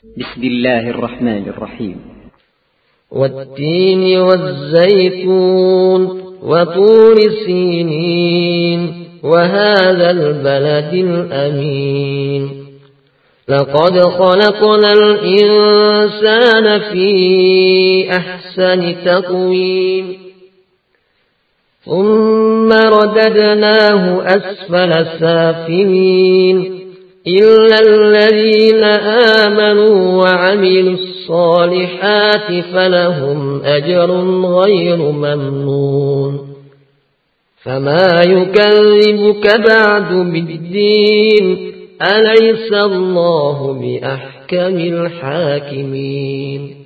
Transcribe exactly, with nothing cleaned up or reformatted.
بسم الله الرحمن الرحيم. والتين والزيتون وطور سينين وهذا البلد الأمين لقد خلقنا الإنسان في أحسن تقويم ثم رددناه أسفل سافلين إلا الذين آمنوا وعملوا الصالحات فلهم أجر غير ممنون فما يكذبك بعد بالدين أليس الله بأحكم الحاكمين